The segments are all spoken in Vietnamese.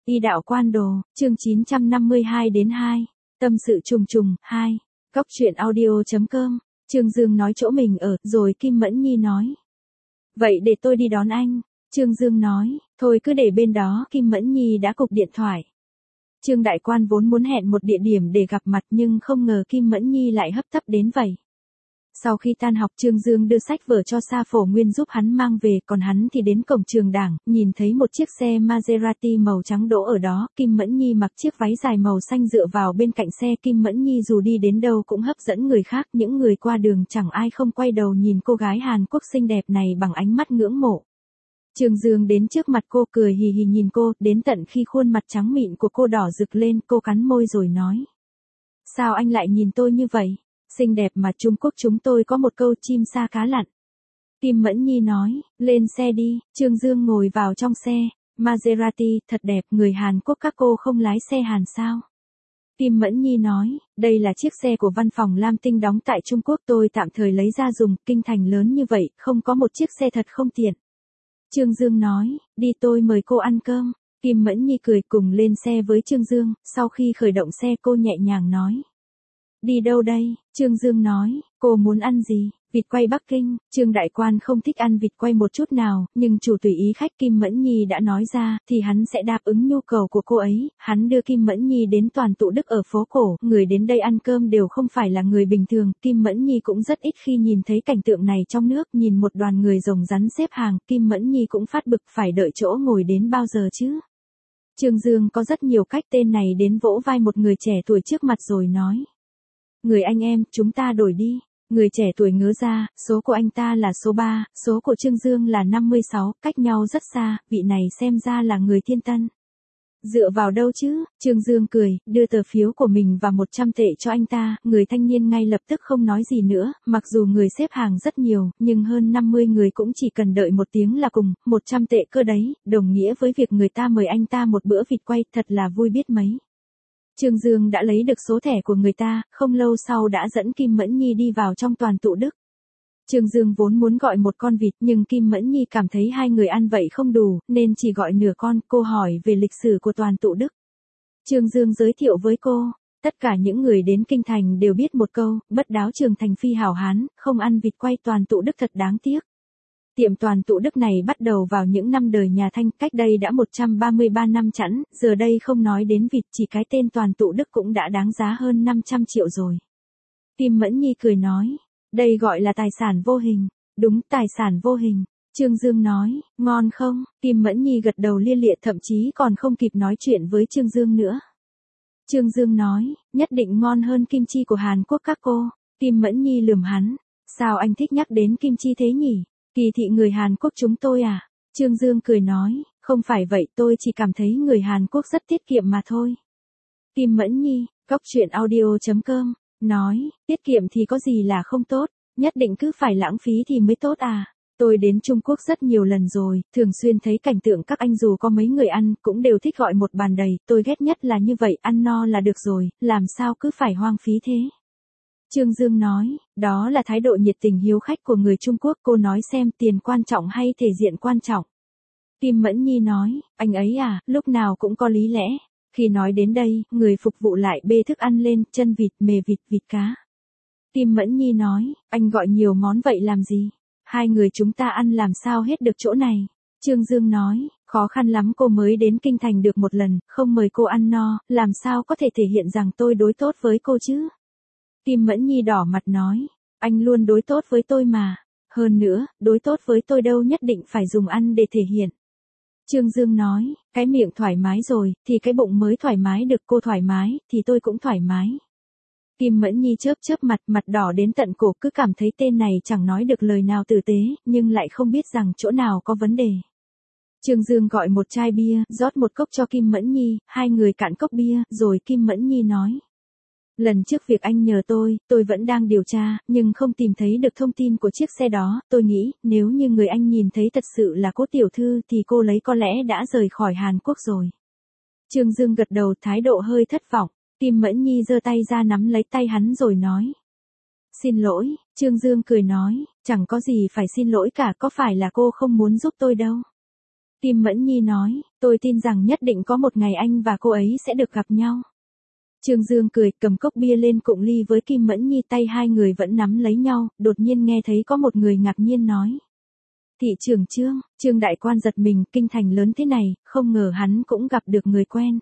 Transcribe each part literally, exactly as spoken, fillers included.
Y đạo quan đồ, chương chín trăm năm mươi hai đến hai. Tâm sự trùng trùng, hai. Góc truyện audio.com. Trương Dương nói chỗ mình ở, rồi Kim Mẫn Nhi nói. Vậy để tôi đi đón anh. Trương Dương nói, thôi cứ để bên đó. Kim Mẫn Nhi đã cục điện thoại. Trương đại quan vốn muốn hẹn một địa điểm để gặp mặt nhưng không ngờ Kim Mẫn Nhi lại hấp tấp đến vậy. Sau khi tan học Trương Dương đưa sách vở cho Sa Phổ Nguyên giúp hắn mang về, còn hắn thì đến cổng trường đảng, nhìn thấy một chiếc xe Maserati màu trắng đỗ ở đó, Kim Mẫn Nhi mặc chiếc váy dài màu xanh dựa vào bên cạnh xe. Kim Mẫn Nhi dù đi đến đâu cũng hấp dẫn người khác, những người qua đường chẳng ai không quay đầu nhìn cô gái Hàn Quốc xinh đẹp này bằng ánh mắt ngưỡng mộ. Trương Dương đến trước mặt cô cười hì hì nhìn cô, đến tận khi khuôn mặt trắng mịn của cô đỏ rực lên, cô cắn môi rồi nói. Sao anh lại nhìn tôi như vậy? Xinh đẹp mà, Trung Quốc chúng tôi có một câu chim sa cá lặn. Kim Mẫn Nhi nói, lên xe đi. Trương Dương ngồi vào trong xe. Maserati, thật đẹp, người Hàn Quốc các cô không lái xe Hàn sao? Kim Mẫn Nhi nói, đây là chiếc xe của văn phòng Lam Tinh đóng tại Trung Quốc, tôi tạm thời lấy ra dùng, kinh thành lớn như vậy, không có một chiếc xe thật không tiện. Trương Dương nói, đi tôi mời cô ăn cơm. Kim Mẫn Nhi cười cùng lên xe với Trương Dương, sau khi khởi động xe cô nhẹ nhàng nói. Đi đâu đây? Trương Dương nói, cô muốn ăn gì? Vịt quay Bắc Kinh. Trương đại quan không thích ăn vịt quay một chút nào, nhưng chủ tùy ý khách Kim Mẫn Nhi đã nói ra, thì hắn sẽ đáp ứng nhu cầu của cô ấy. Hắn đưa Kim Mẫn Nhi đến Toàn Tụ Đức ở phố cổ, người đến đây ăn cơm đều không phải là người bình thường. Kim Mẫn Nhi cũng rất ít khi nhìn thấy cảnh tượng này trong nước, nhìn một đoàn người rồng rắn xếp hàng, Kim Mẫn Nhi cũng phát bực, phải đợi chỗ ngồi đến bao giờ chứ? Trương Dương có rất nhiều cách, tên này đến vỗ vai một người trẻ tuổi trước mặt rồi nói. Người anh em, chúng ta đổi đi. Người trẻ tuổi ngớ ra, số của anh ta là số ba, số của Trương Dương là năm mươi sáu, cách nhau rất xa, vị này xem ra là người Thiên Tân. Dựa vào đâu chứ? Trương Dương cười, đưa tờ phiếu của mình và một trăm tệ cho anh ta, người thanh niên ngay lập tức không nói gì nữa, mặc dù người xếp hàng rất nhiều, nhưng hơn năm mươi người cũng chỉ cần đợi một tiếng là cùng, một trăm tệ cơ đấy, đồng nghĩa với việc người ta mời anh ta một bữa vịt quay, thật là vui biết mấy. Trương Dương đã lấy được số thẻ của người ta, không lâu sau đã dẫn Kim Mẫn Nhi đi vào trong Toàn Tụ Đức. Trương Dương vốn muốn gọi một con vịt nhưng Kim Mẫn Nhi cảm thấy hai người ăn vậy không đủ, nên chỉ gọi nửa con. Cô hỏi về lịch sử của Toàn Tụ Đức. Trương Dương giới thiệu với cô, tất cả những người đến kinh thành đều biết một câu, bất đáo Trường Thành phi hảo hán, không ăn vịt quay Toàn Tụ Đức thật đáng tiếc. Tiệm Toàn Tụ Đức này bắt đầu vào những năm đời nhà Thanh, cách đây đã một trăm ba mươi ba năm chẵn, giờ đây không nói đến vịt, chỉ cái tên Toàn Tụ Đức cũng đã đáng giá hơn năm trăm triệu rồi. Kim Mẫn Nhi cười nói, đây gọi là tài sản vô hình. Đúng, tài sản vô hình. Trương Dương nói, ngon không? Kim Mẫn Nhi gật đầu lia lịa, thậm chí còn không kịp nói chuyện với Trương Dương nữa. Trương Dương nói, nhất định ngon hơn kim chi của Hàn Quốc các cô. Kim Mẫn Nhi lườm hắn, sao anh thích nhắc đến kim chi thế nhỉ? Kỳ thị người Hàn Quốc chúng tôi à? Trương Dương cười nói, không phải vậy, tôi chỉ cảm thấy người Hàn Quốc rất tiết kiệm mà thôi. Kim Mẫn Nhi, góc truyện audio.com, nói, tiết kiệm thì có gì là không tốt, nhất định cứ phải lãng phí thì mới tốt à? Tôi đến Trung Quốc rất nhiều lần rồi, thường xuyên thấy cảnh tượng các anh dù có mấy người ăn, cũng đều thích gọi một bàn đầy, tôi ghét nhất là như vậy, ăn no là được rồi, làm sao cứ phải hoang phí thế? Trương Dương nói, đó là thái độ nhiệt tình hiếu khách của người Trung Quốc, cô nói xem tiền quan trọng hay thể diện quan trọng. Kim Mẫn Nhi nói, anh ấy à, lúc nào cũng có lý lẽ. Khi nói đến đây, người phục vụ lại bê thức ăn lên, chân vịt, mề vịt, vịt cá. Kim Mẫn Nhi nói, anh gọi nhiều món vậy làm gì? Hai người chúng ta ăn làm sao hết được chỗ này? Trương Dương nói, khó khăn lắm cô mới đến kinh thành được một lần, không mời cô ăn no, làm sao có thể thể hiện rằng tôi đối tốt với cô chứ? Kim Mẫn Nhi đỏ mặt nói, anh luôn đối tốt với tôi mà. Hơn nữa, đối tốt với tôi đâu nhất định phải dùng ăn để thể hiện. Trương Dương nói, cái miệng thoải mái rồi, thì cái bụng mới thoải mái được, cô thoải mái, thì tôi cũng thoải mái. Kim Mẫn Nhi chớp chớp mặt, mặt đỏ đến tận cổ, cứ cảm thấy tên này chẳng nói được lời nào tử tế, nhưng lại không biết rằng chỗ nào có vấn đề. Trương Dương gọi một chai bia, rót một cốc cho Kim Mẫn Nhi, hai người cạn cốc bia, rồi Kim Mẫn Nhi nói. Lần trước việc anh nhờ tôi, tôi vẫn đang điều tra, nhưng không tìm thấy được thông tin của chiếc xe đó, tôi nghĩ, nếu như người anh nhìn thấy thật sự là Cố tiểu thư thì cô lấy có lẽ đã rời khỏi Hàn Quốc rồi. Trương Dương gật đầu, thái độ hơi thất vọng, Kim Mẫn Nhi giơ tay ra nắm lấy tay hắn rồi nói. Xin lỗi, Trương Dương cười nói, chẳng có gì phải xin lỗi cả, có phải là cô không muốn giúp tôi đâu. Kim Mẫn Nhi nói, tôi tin rằng nhất định có một ngày anh và cô ấy sẽ được gặp nhau. Trương Dương cười, cầm cốc bia lên cụng ly với Kim Mẫn Nhi, tay hai người vẫn nắm lấy nhau, đột nhiên nghe thấy có một người ngạc nhiên nói. Thị trưởng Trương, Trương đại quan giật mình, kinh thành lớn thế này, không ngờ hắn cũng gặp được người quen.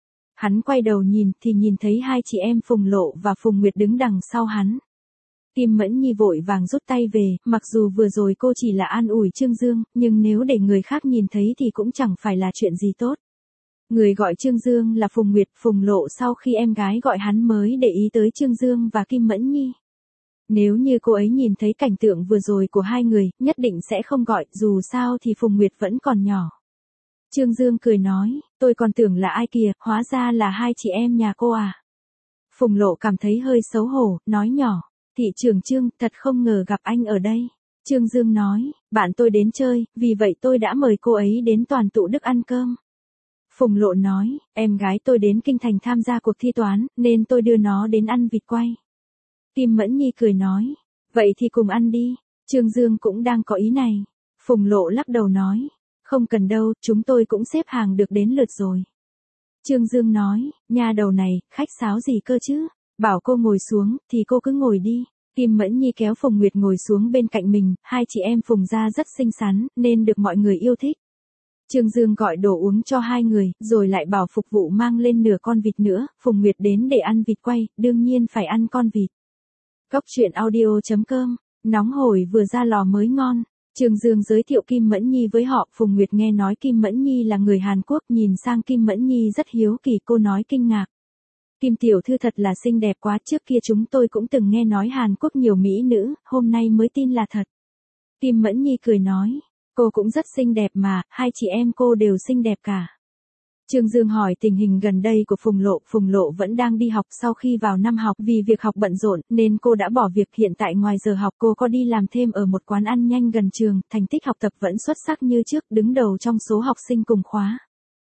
Hắn quay đầu nhìn thì nhìn thấy hai chị em Phùng Lộ và Phùng Nguyệt đứng đằng sau hắn. Kim Mẫn Nhi vội vàng rút tay về, mặc dù vừa rồi cô chỉ là an ủi Trương Dương, nhưng nếu để người khác nhìn thấy thì cũng chẳng phải là chuyện gì tốt. Người gọi Trương Dương là Phùng Nguyệt, Phùng Lộ sau khi em gái gọi hắn mới để ý tới Trương Dương và Kim Mẫn Nhi. Nếu như cô ấy nhìn thấy cảnh tượng vừa rồi của hai người, nhất định sẽ không gọi, dù sao thì Phùng Nguyệt vẫn còn nhỏ. Trương Dương cười nói, tôi còn tưởng là ai kìa, hóa ra là hai chị em nhà cô à. Phùng Lộ cảm thấy hơi xấu hổ, nói nhỏ, thị trưởng Trương, thật không ngờ gặp anh ở đây. Trương Dương nói, bạn tôi đến chơi, vì vậy tôi đã mời cô ấy đến Toàn Tụ Đức ăn cơm. Phùng Lộ nói, em gái tôi đến Kinh Thành tham gia cuộc thi toán, nên tôi đưa nó đến ăn vịt quay. Kim Mẫn Nhi cười nói, vậy thì cùng ăn đi. Trương Dương cũng đang có ý này. Phùng Lộ lắc đầu nói, không cần đâu, chúng tôi cũng xếp hàng được đến lượt rồi. Trương Dương nói, nha đầu này, khách sáo gì cơ chứ, bảo cô ngồi xuống, thì cô cứ ngồi đi. Kim Mẫn Nhi kéo Phùng Nguyệt ngồi xuống bên cạnh mình, hai chị em Phùng gia rất xinh xắn, nên được mọi người yêu thích. Trương Dương gọi đồ uống cho hai người, rồi lại bảo phục vụ mang lên nửa con vịt nữa, Phùng Nguyệt đến để ăn vịt quay, đương nhiên phải ăn con vịt. Cốc truyện audio chấm com, nóng hổi vừa ra lò mới ngon. Trương Dương giới thiệu Kim Mẫn Nhi với họ, Phùng Nguyệt nghe nói Kim Mẫn Nhi là người Hàn Quốc, nhìn sang Kim Mẫn Nhi rất hiếu kỳ, cô nói kinh ngạc. Kim tiểu thư thật là xinh đẹp quá, trước kia chúng tôi cũng từng nghe nói Hàn Quốc nhiều mỹ nữ, hôm nay mới tin là thật. Kim Mẫn Nhi cười nói, cô cũng rất xinh đẹp mà, hai chị em cô đều xinh đẹp cả. Trương Dương hỏi tình hình gần đây của Phùng Lộ, Phùng Lộ vẫn đang đi học, sau khi vào năm học vì việc học bận rộn nên cô đã bỏ việc, hiện tại ngoài giờ học cô có đi làm thêm ở một quán ăn nhanh gần trường, thành tích học tập vẫn xuất sắc như trước, đứng đầu trong số học sinh cùng khóa.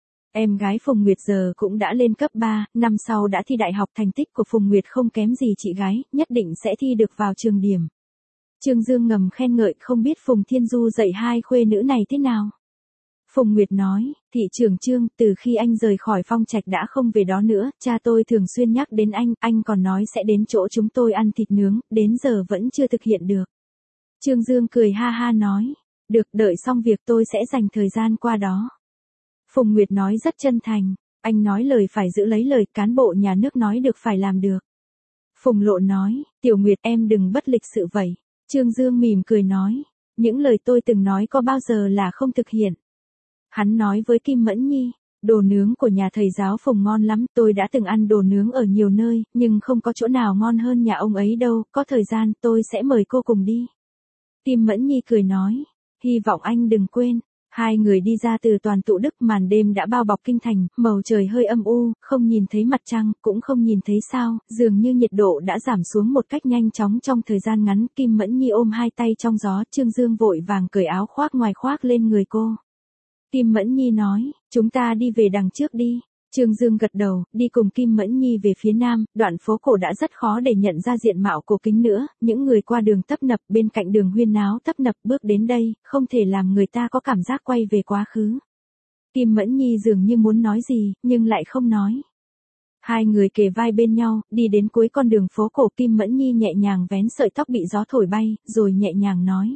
Em gái Phùng Nguyệt giờ cũng đã lên cấp ba, năm sau đã thi đại học, thành tích của Phùng Nguyệt không kém gì chị gái, nhất định sẽ thi được vào trường điểm. Trương Dương ngầm khen ngợi, không biết Phùng Thiên Du dạy hai khuê nữ này thế nào. Phùng Nguyệt nói, thị trưởng Trương, từ khi anh rời khỏi Phong Trạch đã không về đó nữa, cha tôi thường xuyên nhắc đến anh, anh còn nói sẽ đến chỗ chúng tôi ăn thịt nướng, đến giờ vẫn chưa thực hiện được. Trương Dương cười ha ha nói, được, đợi xong việc tôi sẽ dành thời gian qua đó. Phùng Nguyệt nói rất chân thành, anh nói lời phải giữ lấy lời, cán bộ nhà nước nói được phải làm được. Phùng Lộ nói, Tiểu Nguyệt em đừng bất lịch sự vậy. Trương Dương mỉm cười nói, những lời tôi từng nói có bao giờ là không thực hiện. Hắn nói với Kim Mẫn Nhi, đồ nướng của nhà thầy giáo Phùng ngon lắm, tôi đã từng ăn đồ nướng ở nhiều nơi, nhưng không có chỗ nào ngon hơn nhà ông ấy đâu, có thời gian tôi sẽ mời cô cùng đi. Kim Mẫn Nhi cười nói, hy vọng anh đừng quên. Hai người đi ra từ Toàn Tụ Đức, màn đêm đã bao bọc kinh thành, màu trời hơi âm u, không nhìn thấy mặt trăng, cũng không nhìn thấy sao, dường như nhiệt độ đã giảm xuống một cách nhanh chóng trong thời gian ngắn. Kim Mẫn Nhi ôm hai tay trong gió, Trương Dương vội vàng cởi áo khoác ngoài khoác lên người cô. Kim Mẫn Nhi nói, chúng ta đi về đằng trước đi. Trương Dương gật đầu, đi cùng Kim Mẫn Nhi về phía nam, đoạn phố cổ đã rất khó để nhận ra diện mạo cổ Kính nữa, những người qua đường tấp nập, bên cạnh đường huyên náo tấp nập, bước đến đây, không thể làm người ta có cảm giác quay về quá khứ. Kim Mẫn Nhi dường như muốn nói gì, nhưng lại không nói. Hai người kề vai bên nhau, đi đến cuối con đường phố cổ, Kim Mẫn Nhi nhẹ nhàng vén sợi tóc bị gió thổi bay, rồi nhẹ nhàng nói.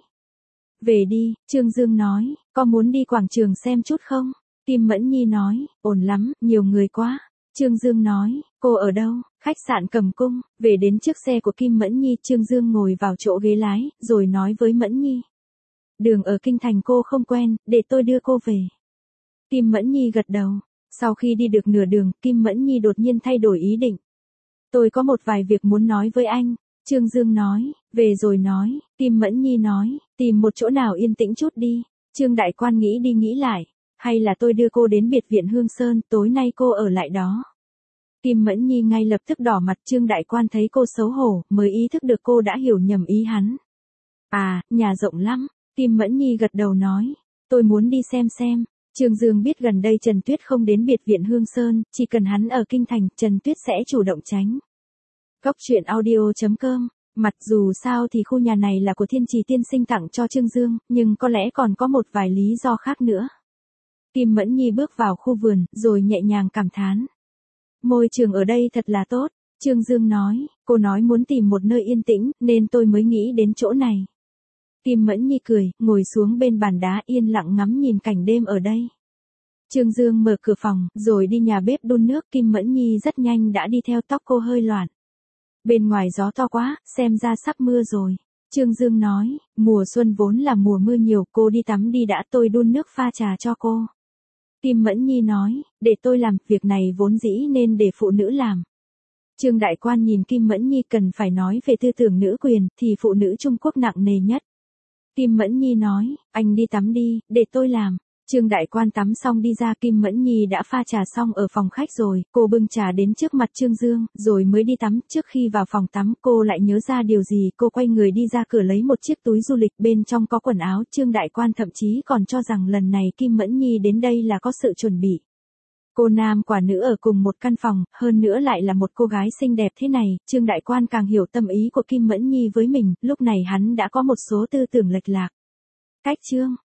Về đi, Trương Dương nói, có muốn đi quảng trường xem chút không? Kim Mẫn Nhi nói, ổn lắm, nhiều người quá. Trương Dương nói, cô ở đâu? Khách sạn Cầm Cung. Về đến trước xe của Kim Mẫn Nhi, Trương Dương ngồi vào chỗ ghế lái, rồi nói với Mẫn Nhi. Đường ở kinh thành cô không quen, để tôi đưa cô về. Kim Mẫn Nhi gật đầu. Sau khi đi được nửa đường, Kim Mẫn Nhi đột nhiên thay đổi ý định. Tôi có một vài việc muốn nói với anh. Trương Dương nói, về rồi nói. Kim Mẫn Nhi nói, tìm một chỗ nào yên tĩnh chút đi. Trương đại quan nghĩ đi nghĩ lại. Hay là tôi đưa cô đến biệt viện Hương Sơn, tối nay cô ở lại đó. Kim Mẫn Nhi ngay lập tức đỏ mặt, Trương đại quan thấy cô xấu hổ, mới ý thức được cô đã hiểu nhầm ý hắn. À, nhà rộng lắm. Kim Mẫn Nhi gật đầu nói, tôi muốn đi xem xem. Trương Dương biết gần đây Trần Tuyết không đến biệt viện Hương Sơn, chỉ cần hắn ở kinh thành, Trần Tuyết sẽ chủ động tránh. Cốc truyện audio chấm com. Mặc dù sao thì khu nhà này là của Thiên Trì tiên sinh tặng cho Trương Dương, nhưng có lẽ còn có một vài lý do khác nữa. Kim Mẫn Nhi bước vào khu vườn, rồi nhẹ nhàng cảm thán. Môi trường ở đây thật là tốt, Trương Dương nói, cô nói muốn tìm một nơi yên tĩnh, nên tôi mới nghĩ đến chỗ này. Kim Mẫn Nhi cười, ngồi xuống bên bàn đá yên lặng ngắm nhìn cảnh đêm ở đây. Trương Dương mở cửa phòng, rồi đi nhà bếp đun nước. Kim Mẫn Nhi rất nhanh đã đi theo, tóc cô hơi loạn. Bên ngoài gió to quá, xem ra sắp mưa rồi. Trương Dương nói, mùa xuân vốn là mùa mưa nhiều, cô đi tắm đi đã, tôi đun nước pha trà cho cô. Kim Mẫn Nhi nói, để tôi làm, việc này vốn dĩ nên để phụ nữ làm. Trương Đại Quan nhìn Kim Mẫn Nhi, cần phải nói về tư tưởng nữ quyền, thì phụ nữ Trung Quốc nặng nề nhất. Kim Mẫn Nhi nói, anh đi tắm đi, để tôi làm. Trương Đại Quan tắm xong đi ra. Kim Mẫn Nhi đã pha trà xong ở phòng khách rồi, cô bưng trà đến trước mặt Trương Dương, rồi mới đi tắm. Trước khi vào phòng tắm, cô lại nhớ ra điều gì, cô quay người đi ra cửa lấy một chiếc túi du lịch, bên trong có quần áo. Trương Đại Quan thậm chí còn cho rằng lần này Kim Mẫn Nhi đến đây là có sự chuẩn bị. Cô nam quả nữ ở cùng một căn phòng, hơn nữa lại là một cô gái xinh đẹp thế này, Trương Đại Quan càng hiểu tâm ý của Kim Mẫn Nhi với mình, lúc này hắn đã có một số tư tưởng lệch lạc. Cách chương